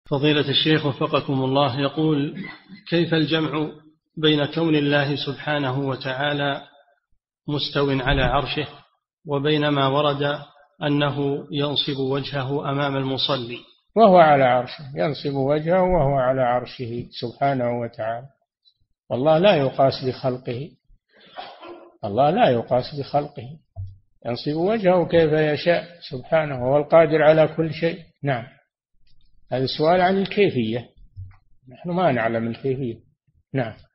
فضيلة الشيخ وفقكم الله، يقول: كيف الجمع بين كون الله سبحانه وتعالى مستو على عرشه وبين ما ورد أنه ينصب وجهه أمام المصلي؟ وهو على عرشه، ينصب وجهه وهو على عرشه سبحانه وتعالى، والله لا يقاس بخلقه، الله لا يقاس بخلقه، ينصب وجهه كيف يشاء سبحانه، هو القادر على كل شيء. نعم. هذا السؤال عن الكيفية، نحن ما نعلم الكيفية. نعم.